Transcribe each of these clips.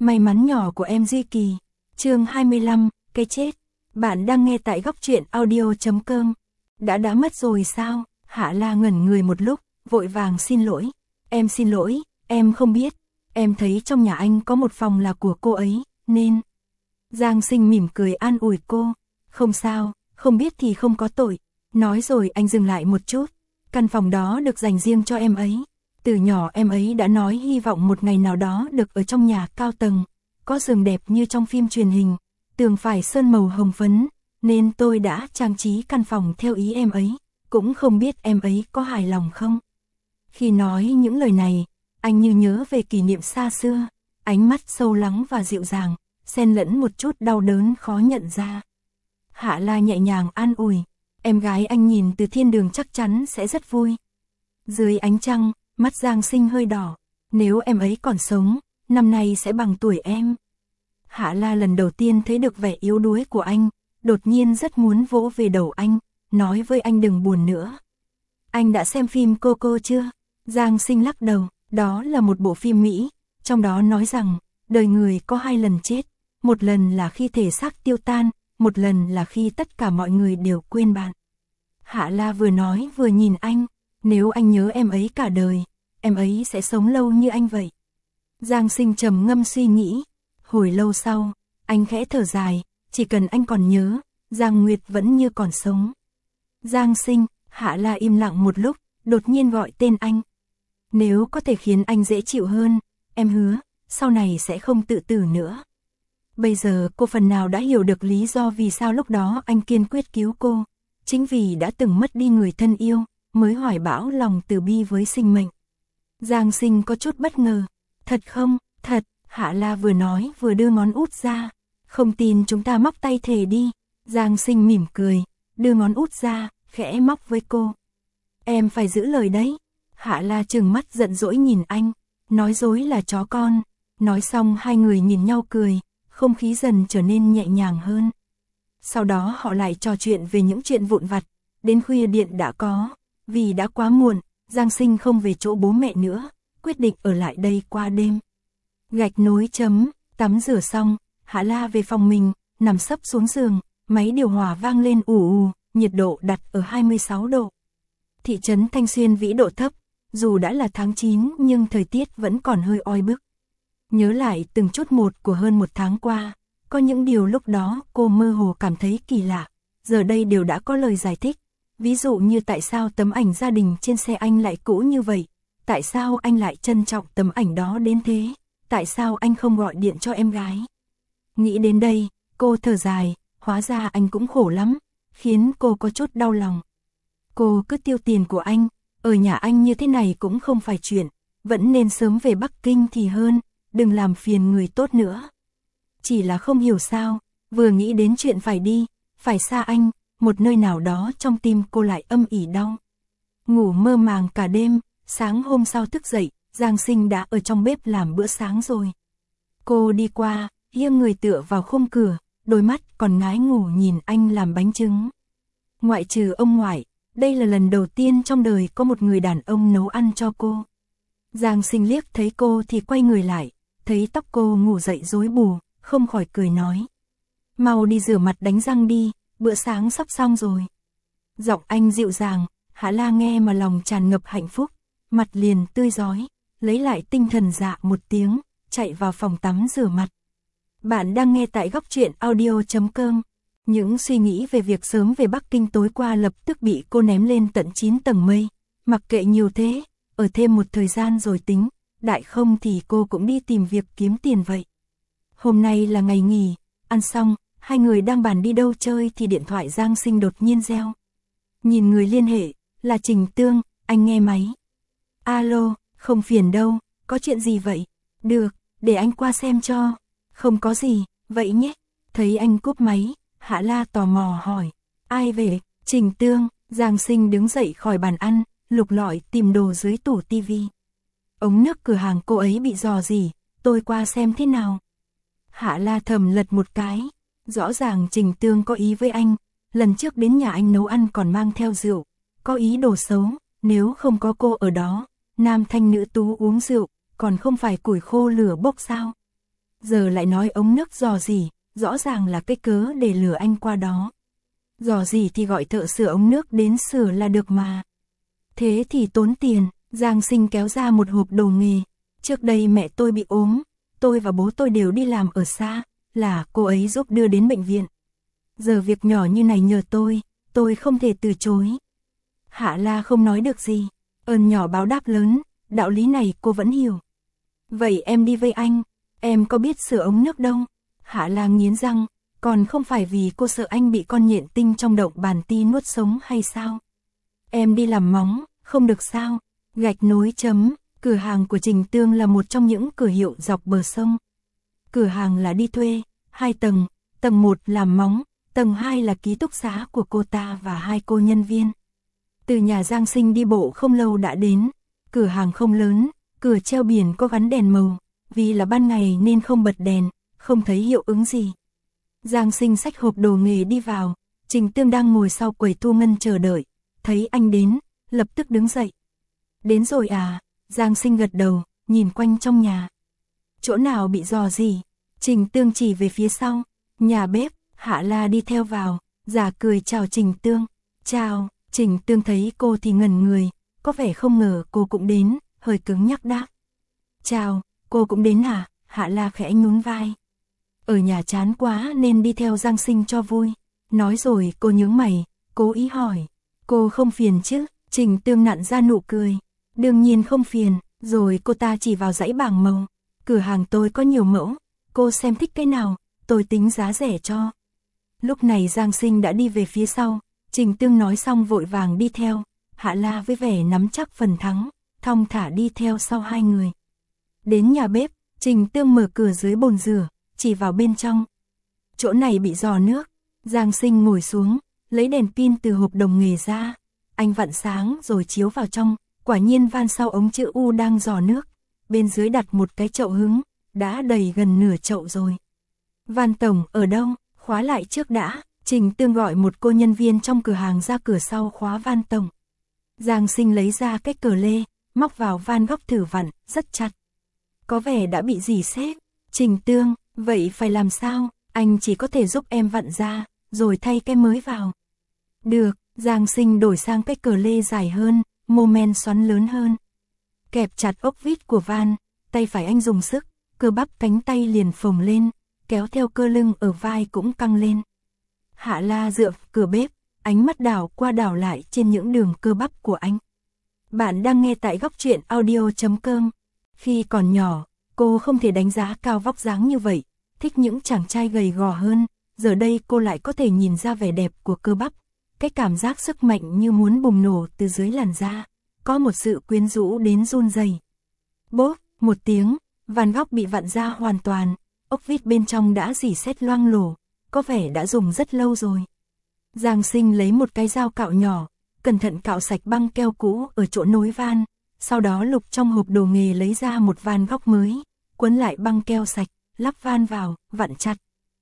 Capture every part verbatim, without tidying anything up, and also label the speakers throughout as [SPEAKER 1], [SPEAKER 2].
[SPEAKER 1] May mắn nhỏ của em Duy Kỳ. Chương hai mươi lăm, cái chết. Bạn đang nghe tại góc truyện audio chấm com. Đã đã mất rồi sao? Hạ La ngẩn người một lúc, vội vàng xin lỗi. Em xin lỗi, em không biết. Em thấy trong nhà anh có một phòng là của cô ấy, nên... Giang Sinh mỉm cười an ủi cô. Không sao, không biết thì không có tội. Nói rồi anh dừng lại một chút. Căn phòng đó được dành riêng cho em ấy. Từ nhỏ em ấy đã nói hy vọng một ngày nào đó được ở trong nhà cao tầng, có giường đẹp như trong phim truyền hình, tường phải sơn màu hồng phấn, nên tôi đã trang trí căn phòng theo ý em ấy, cũng không biết em ấy có hài lòng không. Khi nói những lời này, anh như nhớ về kỷ niệm xa xưa, ánh mắt sâu lắng và dịu dàng, xen lẫn một chút đau đớn khó nhận ra. Hạ La nhẹ nhàng an ủi, em gái anh nhìn từ thiên đường chắc chắn sẽ rất vui. Dưới ánh trăng, mắt Giang Sinh hơi đỏ, nếu em ấy còn sống, năm nay sẽ bằng tuổi em. Hạ La lần đầu tiên thấy được vẻ yếu đuối của anh, đột nhiên rất muốn vỗ về đầu anh, nói với anh đừng buồn nữa. Anh đã xem phim Coco chưa? Giang Sinh lắc đầu, đó là một bộ phim Mỹ, trong đó nói rằng, đời người có hai lần chết, một lần là khi thể xác tiêu tan, một lần là khi tất cả mọi người đều quên bạn. Hạ La vừa nói vừa nhìn anh, nếu anh nhớ em ấy cả đời, em ấy sẽ sống lâu như anh vậy. Giang Sinh trầm ngâm suy nghĩ, hồi lâu sau, anh khẽ thở dài, chỉ cần anh còn nhớ, Giang Nguyệt vẫn như còn sống. Giang Sinh, Hạ La im lặng một lúc, đột nhiên gọi tên anh. Nếu có thể khiến anh dễ chịu hơn, em hứa, sau này sẽ không tự tử nữa. Bây giờ cô phần nào đã hiểu được lý do vì sao lúc đó anh kiên quyết cứu cô, chính vì đã từng mất đi người thân yêu, mới hoài bão lòng từ bi với sinh mệnh. Giang Sinh có chút bất ngờ, thật không, thật, Hạ La vừa nói vừa đưa ngón út ra, không tin chúng ta móc tay thề đi. Giang Sinh mỉm cười, đưa ngón út ra, khẽ móc với cô. Em phải giữ lời đấy. Hạ La trừng mắt giận dỗi nhìn anh, nói dối là chó con. Nói xong hai người nhìn nhau cười, không khí dần trở nên nhẹ nhàng hơn. Sau đó họ lại trò chuyện về những chuyện vụn vặt, đến khuya điện đã có, vì đã quá muộn, Giang Sinh không về chỗ bố mẹ nữa, quyết định ở lại đây qua đêm. Gạch nối chấm, tắm rửa xong, Hạ La về phòng mình, nằm sấp xuống giường, máy điều hòa vang lên ù ù, nhiệt độ đặt ở hai mươi sáu độ. Thị trấn Thanh Xuyên vĩ độ thấp, dù đã là tháng chín nhưng thời tiết vẫn còn hơi oi bức. Nhớ lại từng chút một của hơn một tháng qua, có những điều lúc đó cô mơ hồ cảm thấy kỳ lạ, giờ đây đều đã có lời giải thích. Ví dụ như tại sao tấm ảnh gia đình trên xe anh lại cũ như vậy, tại sao anh lại trân trọng tấm ảnh đó đến thế, tại sao anh không gọi điện cho em gái. Nghĩ đến đây, cô thở dài, hóa ra anh cũng khổ lắm, khiến cô có chút đau lòng. Cô cứ tiêu tiền của anh, ở nhà anh như thế này cũng không phải chuyện, vẫn nên sớm về Bắc Kinh thì hơn, đừng làm phiền người tốt nữa. Chỉ là không hiểu sao, vừa nghĩ đến chuyện phải đi, phải xa anh, một nơi nào đó trong tim cô lại âm ỉ đau. Ngủ mơ màng cả đêm, sáng hôm sau thức dậy, Giang Sinh đã ở trong bếp làm bữa sáng rồi. Cô đi qua, nghiêng người tựa vào khung cửa, đôi mắt còn ngái ngủ nhìn anh làm bánh trứng. Ngoại trừ ông ngoại, đây là lần đầu tiên trong đời có một người đàn ông nấu ăn cho cô. Giang Sinh liếc thấy cô thì quay người lại, thấy tóc cô ngủ dậy rối bù, không khỏi cười nói. Mau đi rửa mặt đánh răng đi, bữa sáng sắp xong rồi. Giọng anh dịu dàng, Hạ La nghe mà lòng tràn ngập hạnh phúc, mặt liền tươi rói, lấy lại tinh thần dạ một tiếng, chạy vào phòng tắm rửa mặt. Bạn đang nghe tại góc truyện audio chấm com. Những suy nghĩ về việc sớm về Bắc Kinh tối qua lập tức bị cô ném lên tận chín tầng mây, mặc kệ nhiều thế, ở thêm một thời gian rồi tính, đại không thì cô cũng đi tìm việc kiếm tiền vậy. Hôm nay là ngày nghỉ, ăn xong, hai người đang bàn đi đâu chơi thì điện thoại Giang Sinh đột nhiên reo. Nhìn người liên hệ, là Trình Tương, anh nghe máy. Alo, không phiền đâu, có chuyện gì vậy? Được, để anh qua xem cho. Không có gì, vậy nhé. Thấy anh cúp máy, Hạ La tò mò hỏi. Ai về? Trình Tương. Giang Sinh đứng dậy khỏi bàn ăn, lục lọi tìm đồ dưới tủ tivi. Ống nước cửa hàng cô ấy bị rò rỉ, tôi qua xem thế nào. Hạ La thầm lật một cái. Rõ ràng Trình Tương có ý với anh, lần trước đến nhà anh nấu ăn còn mang theo rượu, có ý đồ xấu, nếu không có cô ở đó, nam thanh nữ tú uống rượu, còn không phải củi khô lửa bốc sao. giờ lại nói ống nước rò rỉ, rõ ràng là cái cớ để lừa anh qua đó. Rò rỉ thì gọi thợ sửa ống nước đến sửa là được mà. Thế thì tốn tiền, Giang Sinh kéo ra một hộp đồ nghề. Trước đây mẹ tôi bị ốm, tôi và bố tôi đều đi làm ở xa, là cô ấy giúp đưa đến bệnh viện. Giờ việc nhỏ như này nhờ tôi, tôi không thể từ chối. Hạ La không nói được gì, ơn nhỏ báo đáp lớn, đạo lý này cô vẫn hiểu. Vậy em đi với anh, em có biết sửa ống nước đâu? Hạ La nghiến răng, còn không phải vì cô sợ anh bị con nhện tinh trong động bàn ti nuốt sống hay sao? Em đi làm móng, không được sao? Gạch nối chấm, cửa hàng của Trình Tương là một trong những cửa hiệu dọc bờ sông. Cửa hàng là đi thuê, hai tầng, tầng một làm móng, tầng hai là ký túc xá của cô ta và hai cô nhân viên. Từ nhà Giang Sinh đi bộ không lâu đã đến, cửa hàng không lớn, cửa treo biển có gắn đèn màu, vì là ban ngày nên không bật đèn, không thấy hiệu ứng gì. Giang Sinh xách hộp đồ nghề đi vào, Trình Tương đang ngồi sau quầy thu ngân chờ đợi, thấy anh đến, lập tức đứng dậy. Đến rồi à? Giang Sinh gật đầu, nhìn quanh trong nhà. Chỗ nào bị rò gì? Trình Tương chỉ về phía sau, nhà bếp. Hạ La đi theo vào, giả cười chào Trình Tương. Chào, Trình Tương thấy cô thì ngẩn người, có vẻ không ngờ cô cũng đến, hơi cứng nhắc đáp. Chào, cô cũng đến hả? Hạ La khẽ nhún vai. Ở nhà chán quá nên đi theo Giang Sinh cho vui. Nói rồi cô nhướng mày, cố ý hỏi. Cô không phiền chứ? Trình Tương nặn ra nụ cười. Đương nhiên không phiền, rồi cô ta chỉ vào dãy bảng màu. Cửa hàng tôi có nhiều mẫu, cô xem thích cái nào, tôi tính giá rẻ cho. Lúc này Giang Sinh đã đi về phía sau, Trình Tương nói xong vội vàng đi theo, Hạ La với vẻ nắm chắc phần thắng, thong thả đi theo sau hai người. Đến nhà bếp, Trình Tương mở cửa dưới bồn rửa, chỉ vào bên trong. Chỗ này bị rò nước, Giang Sinh ngồi xuống, lấy đèn pin từ hộp đồng nghề ra, anh vặn sáng rồi chiếu vào trong, quả nhiên van sau ống chữ U đang rò nước, bên dưới đặt một cái chậu hứng, đã đầy gần nửa chậu rồi. Van tổng ở đâu? Khóa lại trước đã, Trình Tương gọi một cô nhân viên trong cửa hàng ra cửa sau khóa van tổng. Giang Sinh lấy ra cái cờ lê, móc vào van góc thử vặn, rất chặt. Có vẻ đã bị rỉ sét. Trình Tương, vậy phải làm sao? Anh chỉ có thể giúp em vặn ra, rồi thay cái mới vào. Được, Giang Sinh đổi sang cái cờ lê dài hơn, mô men xoắn lớn hơn. Kẹp chặt ốc vít của van, tay phải anh dùng sức, cơ bắp cánh tay liền phồng lên, kéo theo cơ lưng ở vai cũng căng lên. Hạ La dựa cửa bếp, ánh mắt đảo qua đảo lại trên những đường cơ bắp của anh. Bạn đang nghe tại góc truyện audio chấm com. Khi còn nhỏ, cô không thể đánh giá cao vóc dáng như vậy, thích những chàng trai gầy gò hơn, giờ đây cô lại có thể nhìn ra vẻ đẹp của cơ bắp, cái cảm giác sức mạnh như muốn bùng nổ từ dưới làn da, có một sự quyến rũ đến run rẩy. Bốp, một tiếng, van góc bị vặn ra hoàn toàn, ốc vít bên trong đã rỉ sét loang lổ, có vẻ đã dùng rất lâu rồi. Giang Sinh lấy một cái dao cạo nhỏ, cẩn thận cạo sạch băng keo cũ ở chỗ nối van, sau đó lục trong hộp đồ nghề lấy ra một van góc mới, quấn lại băng keo sạch, lắp van vào, vặn chặt.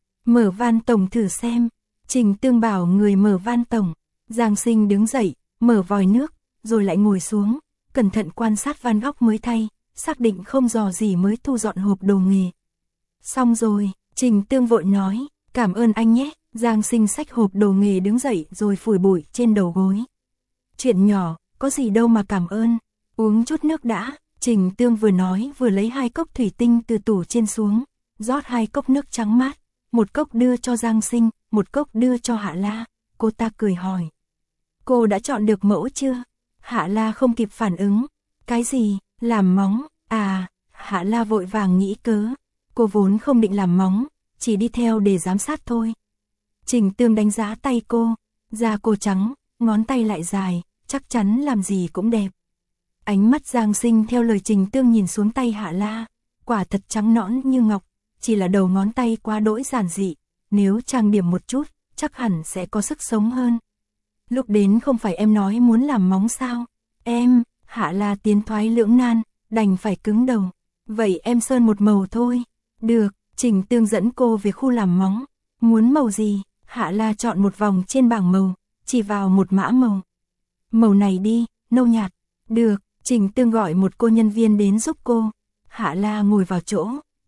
[SPEAKER 1] Mở van tổng thử xem. Trình Tương bảo người mở van tổng. Giang Sinh đứng dậy, mở vòi nước, rồi lại ngồi xuống, cẩn thận quan sát van góc mới thay, xác định không rò gì mới thu dọn hộp đồ nghề. Xong rồi, Trình Tương vội nói, cảm ơn anh nhé. Giang Sinh xách hộp đồ nghề đứng dậy rồi phủi bụi trên đầu gối. Chuyện nhỏ, có gì đâu mà cảm ơn, uống chút nước đã. Trình Tương vừa nói vừa lấy hai cốc thủy tinh từ tủ trên xuống, rót hai cốc nước trắng mát, một cốc đưa cho Giang Sinh, một cốc đưa cho Hạ La. Cô ta cười hỏi, cô đã chọn được mẫu chưa? Hạ La không kịp phản ứng. Cái gì? Làm móng? À, Hạ La vội vàng nghĩ cớ. Cô vốn không định làm móng, chỉ đi theo để giám sát thôi. Trình Tương đánh giá tay cô, da cô trắng, ngón tay lại dài, chắc chắn làm gì cũng đẹp. Ánh mắt Giang Sinh theo lời Trình Tương nhìn xuống tay Hạ La, quả thật trắng nõn như ngọc, chỉ là đầu ngón tay quá đỗi giản dị, nếu trang điểm một chút, chắc hẳn sẽ có sức sống hơn. Lúc đến không phải em nói muốn làm móng sao? Em, Hạ La tiến thoái lưỡng nan, đành phải cứng đầu. Vậy em sơn một màu thôi. Được, Trình Tương dẫn cô về khu làm móng. Muốn màu gì? Hạ La chọn một vòng trên bảng màu, chỉ vào một mã màu. Màu này đi, nâu nhạt. Được, Trình Tương gọi một cô nhân viên đến giúp cô. Hạ La ngồi vào chỗ,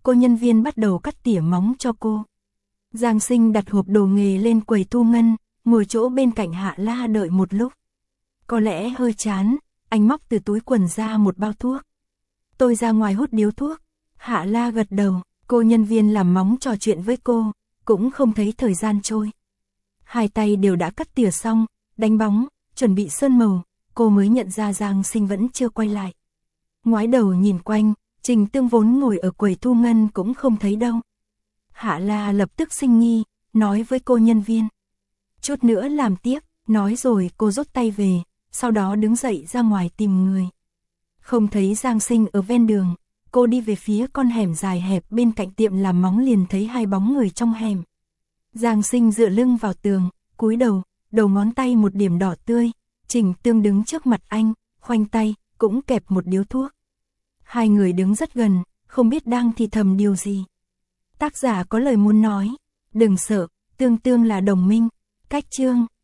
[SPEAKER 1] cô nhân viên bắt đầu cắt tỉa móng cho cô. Giang Sinh đặt hộp đồ nghề lên quầy thu ngân, ngồi chỗ bên cạnh Hạ La đợi một lúc. Có lẽ hơi chán, anh móc từ túi quần ra một bao thuốc. Tôi ra ngoài hút điếu thuốc. Hạ La gật đầu, cô nhân viên làm móng trò chuyện với cô, cũng không thấy thời gian trôi. Hai tay đều đã cắt tỉa xong, đánh bóng, chuẩn bị sơn màu, cô mới nhận ra Giang Sinh vẫn chưa quay lại. Ngoái đầu nhìn quanh, Trình Tương vốn ngồi ở quầy thu ngân cũng không thấy đâu. Hạ La lập tức sinh nghi, nói với cô nhân viên. Chút nữa làm tiếp, nói rồi cô rút tay về, sau đó đứng dậy ra ngoài tìm người. Không thấy Giang Sinh ở ven đường, cô đi về phía con hẻm dài hẹp bên cạnh tiệm làm móng liền thấy hai bóng người trong hẻm. Giang Sinh dựa lưng vào tường, cúi đầu, đầu ngón tay một điểm đỏ tươi, Trình Tương đứng trước mặt anh, khoanh tay, cũng kẹp một điếu thuốc. Hai người đứng rất gần, không biết đang thì thầm điều gì. Tác giả có lời muốn nói, đừng sợ, Tương Tương là đồng minh, cách chương